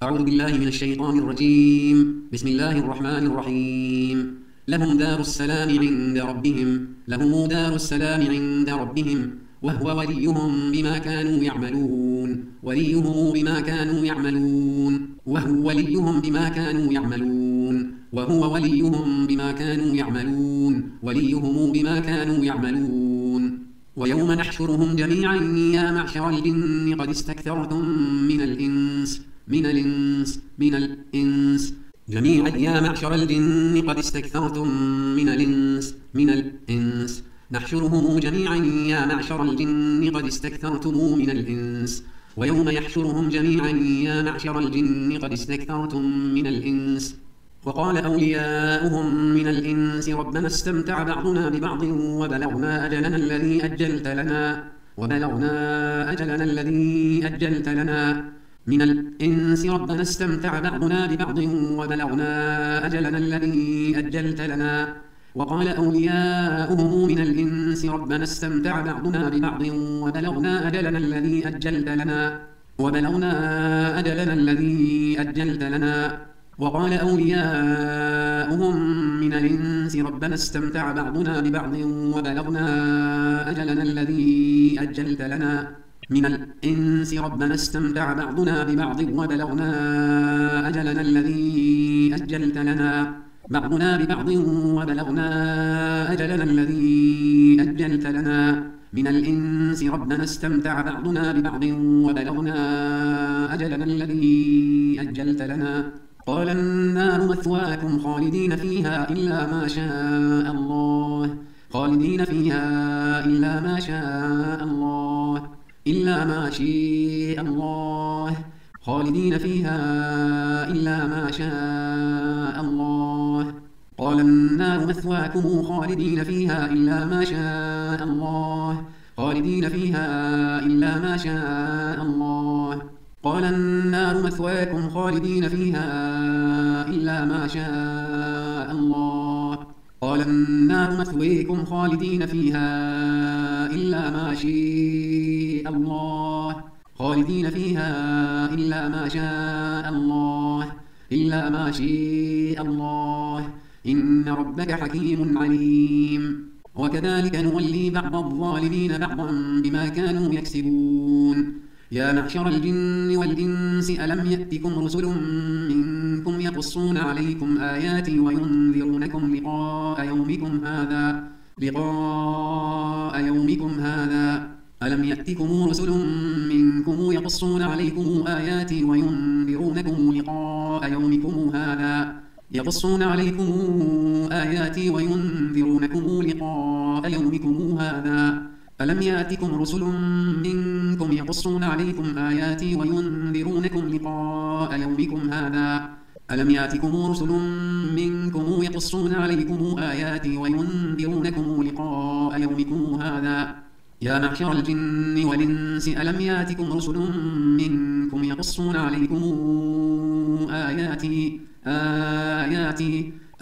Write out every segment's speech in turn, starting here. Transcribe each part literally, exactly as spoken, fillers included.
أعوذ بالله من الشيطان الرجيم. بسم الله الرحمن الرحيم. لهم دار السلام عند ربهم لهم دار السلام عند ربهم وهو وليهم بما كانوا يعملون وليهم بما كانوا يعملون وهو وليهم بما كانوا يعملون وهو وليهم بما كانوا يعملون وليهم بما كانوا يعملون ويوم نحشرهم جميعا يا معشر الجن قد استكثرتم من الإنس من الإنس من الإنس جميعا يا معشر الجن قد استكثرتم من الإنس من الإنس نحشرهم جميعا يا معشر الجن قد استكثرتم من الإنس ويوم يحشرهم جميعا يا معشر الجن قد استكثرتم من الإنس وقال أولياؤهم من الإنس ربنا استمتع بعضنا ببعض وبلغنا أجلنا الذي أجلت لنا وبلغنا أجلنا الذي أجلت لنا من الإنس ربنا استمتع بعضنا ببعض وبلغنا أجلنا الذي أجلت لنا وقال أولياؤهم من الإنس ربنا استمتع بعضنا ببعض وبلغنا أجلنا الذي أجلت لنا وبلغنا أجلنا الذي أجلت لنا وقال أولياؤهم من الإنس ربنا استمتع بعضنا ببعض وبلغنا أجلنا الذي أجلت لنا من الإنس ربنا استمتع بعضنا ببعض وبلغنا أجلنا الذي أجلت لنا بعضنا ببعض وبلغنا أجلنا الذي أجلت لنا من الإنس ربنا استمتع بعضنا ببعض وبلغنا أجلنا الذي أجلت لنا قال النار مثواكم خالدين فيها إلا ما شاء الله خالدين فيها إلا ما شاء الله إلا ما شاء الله خالدين فيها إلا ما شاء الله قال النار مثواكم خالدين فيها إلا ما شاء الله خالدين فيها إلا ما شاء الله قال النار مثواكم خالدين فيها إلا ما شاء الله قال النار مثويكم خالدين فيها إلا ما شاء الله خالدين فيها إلا ما شاء الله إلا ما شاء الله إن ربك حكيم عليم وكذلك نولي بعض الظالمين بعضا بما كانوا يكسبون يا معشر الجن والإنس ألم يأتكم رسل منكم يقصون عليكم آياتي وينذرونكم لقاء يومكم هذا لقاء يومكم هذا ألم يأتكم رسل منكم يقصون عليكم آياتي وينذرونكم لقاء يومكم هذا يقصون عليكم آياتي وينذرونكم لقاء يومكم هذا ألم يأتكم رسل منكم يقصون عليكم آياتي وينذرونكم لقاء يومكم هذا ألم يأتكم رسل منكم يقصون عليكم آياتي وينذرونكم لقاء يومكم هذا يا معشر الجن والإنس ألم يأتكم رسل منكم يقصون عليكم آياتي آياتي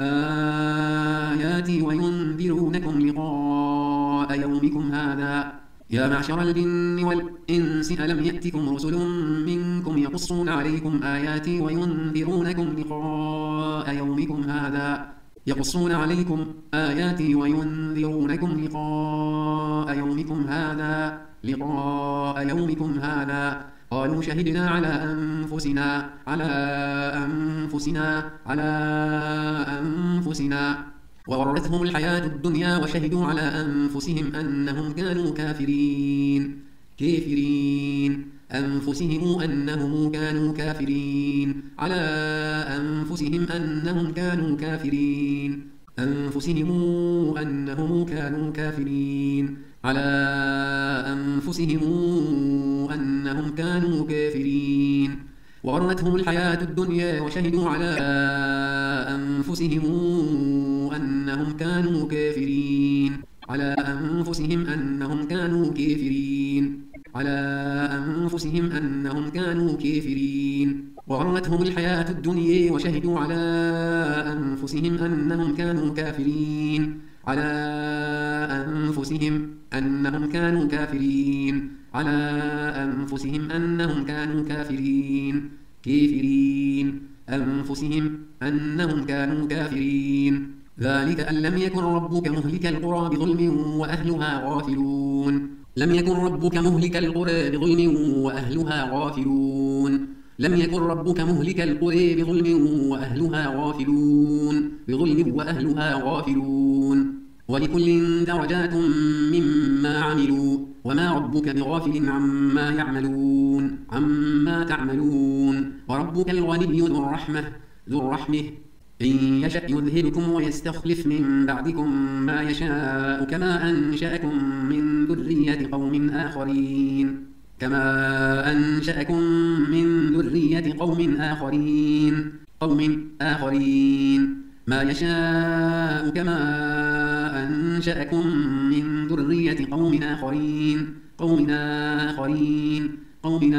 آياتي وينذرونكم لقاء يومكم هذا يا معشر الجن والإنس ألم يأتكم رسل منكم يقصون عليكم آياتي وينذرونكم لقاء يومكم هذا يقصون عليكم آياتي وينذرونكم لقاء يومكم هذا لقاء يومكم هذا قالوا شهدنا على أنفسنا على أنفسنا على أنفسنا وغرتهم الحياة الدنيا وشهدوا على أنفسهم أنهم كانوا كافرين كافرين أنفسهم أنهم كانوا كافرين على أنفسهم أنهم كانوا كافرين أنفسهم أنهم كانوا كافرين على أنفسهم أنهم كانوا كافرين وغرتهم الحياة الدنيا وشهدوا على أنفسهم أنهم كانوا كافرين على أنفسهم أنهم كانوا كافرين على أنفسهم أنهم كانوا كافرين وغرتهم الحياة الدنيا وشهدوا على أنفسهم أنهم كانوا كافرين على أنفسهم أنهم كانوا كافرين على أنفسهم أنهم كانوا كافرين كافرين أنفسهم أنهم كانوا كافرين ذلك أن لم يكن ربك مهلك القرى بظلم وأهلها غافلون لم يكن ربك مهلك القرى بظلم وأهلها غافلون لم يكن ربك مهلك القرى بظلم وأهلها غافلون بظلم وأهلها غافلون ولكل درجات مما عملوا وما ربك بغافل عما يعملون عما تعملون وربك الغني ذو الرحمة ذو الرحمة إن يشأ يذهبكم ويستخلف من بعدكم ما يشاء كما أنشأكم من ذرية قوم آخرين كما أنشأكم من ذرية قوم آخرين قوم آخرين ما يشاء كما أنشأكم من ذرية قوم آخرين قوم آخرين قوم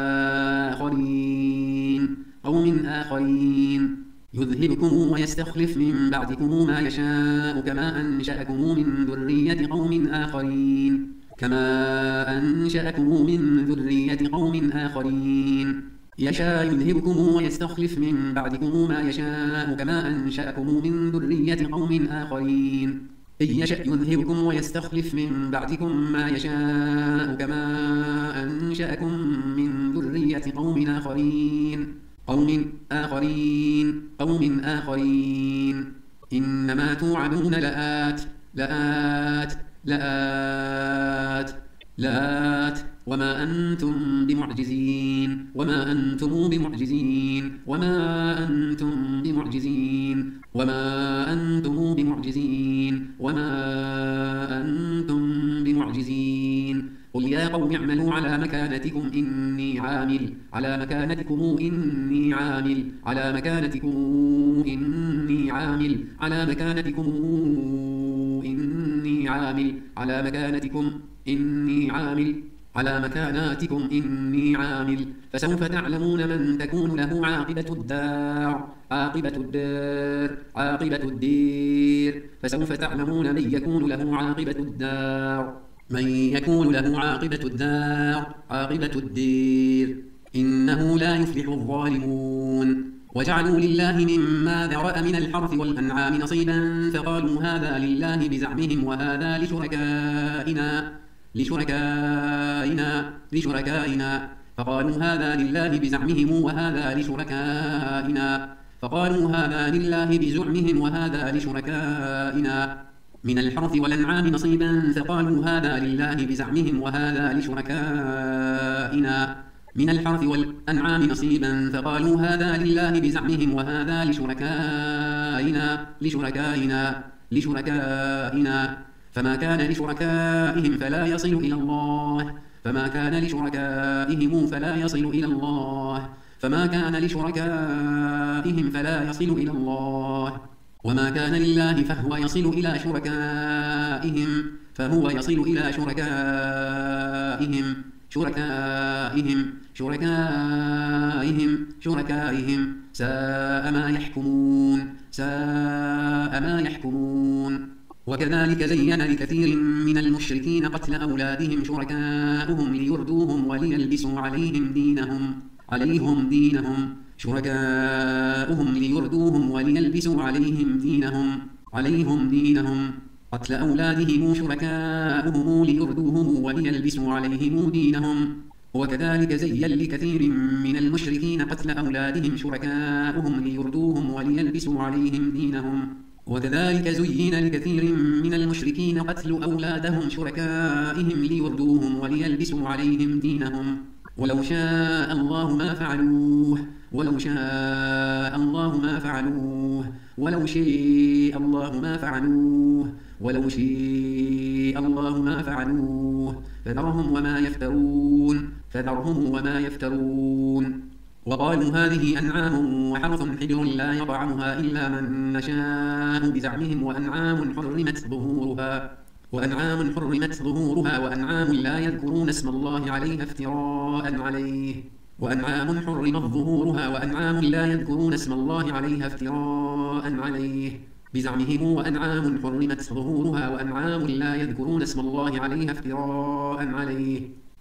آخرين قوم آخرين يذهبكم ويستخلف من بعدكم ما يشاء كما أنشأكم من ذرية قوم آخرين كما أنشأكم من ذرية قوم آخرين يشاء يذهبكم ويستخلف من بعدكم ما يشاء كما أنشأكم من ذرية قوم آخرين إن يشأ يذهبكم ويستخلف من بعدكم ما يشاء كما أنشأكم من ذرية قوم آخرين قوم آخرين قوم آخرين إنما توعدون لآت لآت لآت لآت وما أنتم بمعجزين وما أنتم بمعجزين وما أنتم بمعجزين وما أنتم بمعجزين وما أنتم بمعجزين قل يا قوم اعملوا على مكانتكم إني عامل على مكانتكم إني عامل على مكانتكم إني عامل على مكانتكم إني عامل على مكانتكم إني عامل على مكاناتكم إني عامل فسوف تعلمون من تكون له عاقبة الدار عاقبة الدار عاقبة الدير فسوف تعلمون من يكون له عاقبة الدار من يكون له عاقبة الدار عاقبة الدير إنه لا يفلح الظالمون وجعلوا لله مما ذرأ من الحرث والأنعام نصيبا فقالوا هذا لله بزعمهم وهذا لشركائنا لشركائنا لشركائنا فقالوا هذا لله بزعمهم وهذا لشركائنا فقالوا هذا لله بزعمهم وهذا لشركائنا من الحرث والأنعام نصيبا فقالوا هذا لله بزعمهم وهذا لشركائنا من الحرث والأنعام نصيبا فقالوا هذا لله بزعمهم وهذا لشركائنا لشركائنا لشركائنا فما كان لشركائهم فلا يصل إلى الله فما كان لشركائهم فلا يصل إلى الله فما كان لشركائهم فلا يصل إلى الله وما كان لله فهو يصل إلى شركائهم فهو يصل إلى شركائهم شركائهم شركائهم شركائهم ساء ما يحكمون ساء ما يحكمون وكذلك زين لكثير من المشركين قتل أولادهم شركاؤهم ليردوهم وليلبسوا عليهم دينهم عليهم دينهم شركاؤهم ليردوهم وليلبسوا عليهم دينهم عليهم دينهم قتل أولادهم شركاؤهم ليردوهم وليلبسوا عليهم دينهم وكذلك زين لكثير من المشركين قتل أولادهم شركاؤهم ليردوهم وليلبسوا عليهم دينهم وكذلك زين لكثير من المشركين قتل أولادهم شركائهم ليردوهم وليلبسوا عليهم دينهم ولو شاء الله ما فعلوه ولو شاء الله ما فعلوه ولو شاء الله ما فعلوه ولو شاء الله ما فعلوه فذرهم وما يفترون فذرهم وما يفترون وقالوا هذه أنعام وحرث حجر لا يطعمها إلا من نشاء بزعمهم وأنعام حرمت ظهورها وأنعام حرمت ظهورها وأنعام لا يذكرون اسم الله عليها افتراء عليه وأنعام حرمت ظهورها وأنعام لا يذكرون اسم الله عليها افتراء عليه بزعمهم وأنعام حرمت ظهورها وأنعام لا يذكرون اسم الله عليها افتراء عليه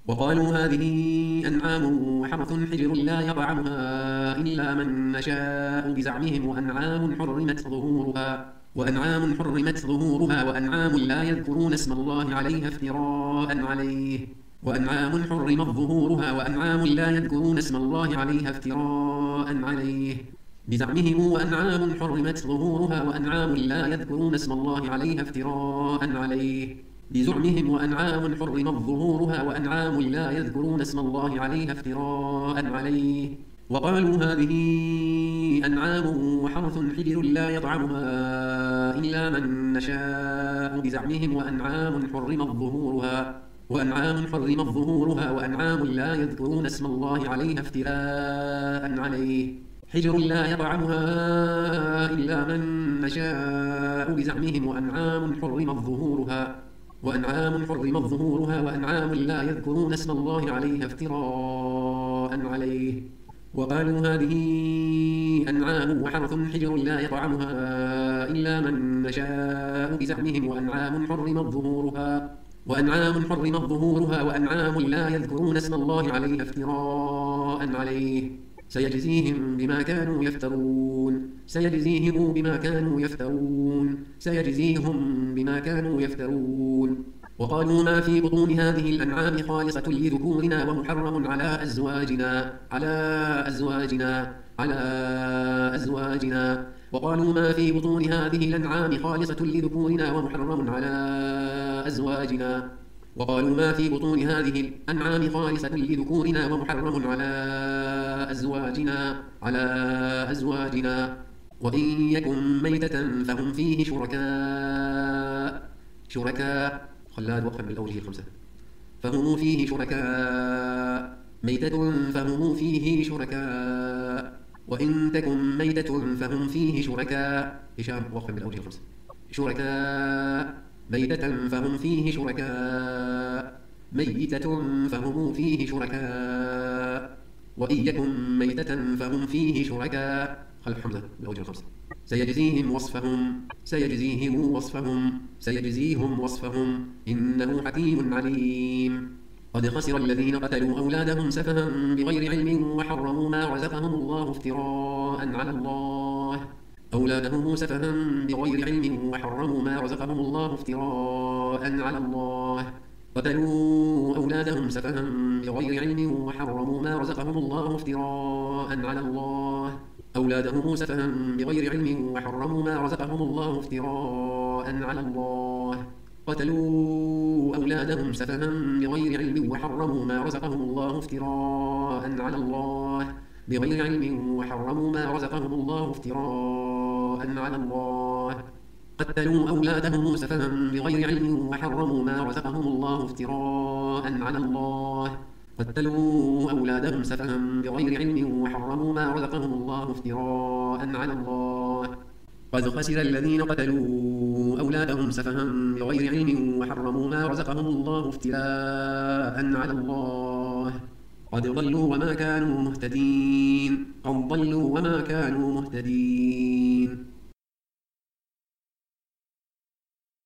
وقالوا هذه أنعام وحرث حجر لا يطعمها إلا من نشاء بزعمهم وأنعام حرمت ظهورها وأنعام حرمت ظهورها وأنعام لا يذكرون اسم الله عليها افتراء عليه وأنعام حرمت ظهورها وأنعام لا يذكرون اسم الله عليها افتراء عليه بزعمهم وأنعام حرمت ظهورها وأنعام لا يذكرون اسم الله عليها افتراء عليه بزعمهم وأنعام حرمت ظهورها وأنعام لا يذكرون اسم الله عليها افتراء عليه وقالوا هذه أنعام وحرث حجر لا يطعمها إلا من نشاء بزعمهم وأنعام حرمت ظهورها وأنعام حرمت ظهورها وأنعام لا يذكرون اسم الله عليها افتراء عليه حجر لا يطعمها إلا من نشاء بزعمهم وأنعام حرمت ظهورها وأنعام حرمت ظهورها وأنعام لا يذكرون اسم الله عليها افتراء عليه وقالوا هذه أنعام وحرث حجر لا يطعمها إلا من نشاء بزعمهم وأنعام حرمت ظهورها وأنعام حرمت ظهورها وأنعام لا يذكرون اسم الله عليها افتراء عليه سيجزيهم بما كانوا يفترون سيجزيهم بما كانوا يفترون سيجزيهم بما كانوا يفترون وقالوا ما في بطون هذه الأنعام خالصة لذكورنا ومحرم على أزواجنا على أزواجنا على أزواجنا وقالوا ما في بطون هذه الأنعام خالصة لذكورنا ومحرم على أزواجنا وقالوا ما في بطون هذه الأنعام خالصة لذكورنا ومحرم على أزواجنا على أزواجنا وإن يكن ميتة فهم فيه شركاء شركاء خلاد وقفا بالأوجه الخمسة فهم فيه شركاء ميتة فهم فيه شركاء وإن تكن ميتة فهم فيه شركاء هشام وقفا بالأوجه الخمسة شركاء ميتة فهم فيه شركاء ميتة فهم فيه شركاء وإن يكن ميتة فهم فيه شركاء خلف حمزة بالأوجه الخمسة سيجزيهم وصفهم سيجزيهم وصفهم سيجزيهم وصفهم إنه حكيم عليم قد خسر الذين قتلوا أولادهم سفها بغير علم وحرموا ما رزقهم الله افتراء على الله أولادهم سفها بغير علم وحرموا ما رزقهم الله افتراء على الله قتلوا أولادهم سفها بغير علم وحرموا ما رزقهم الله افتراء على الله أولادهم سفها بغير علم وحرموا ما رزقهم الله افتراء على الله قتلوا أولادهم سفها بغير علم وحرموا ما رزقهم الله افتراء على الله بغير علم وحرموا ما رزقهم الله افتراء على الله قتلوا أولادهم سفها بغير علم وحرموا ما رزقهم الله افتراء على الله قتلوا أولادهم سفها بغير علم وحرموا ما رزقهم الله افتراء على الله قد خسر الذين قتلوا أولادهم سفها بغير علم وحرموا ما رزقهم الله افتراء على الله قد ضلوا وما كانوا مهتدين قد ضلوا وما كانوا مهتدين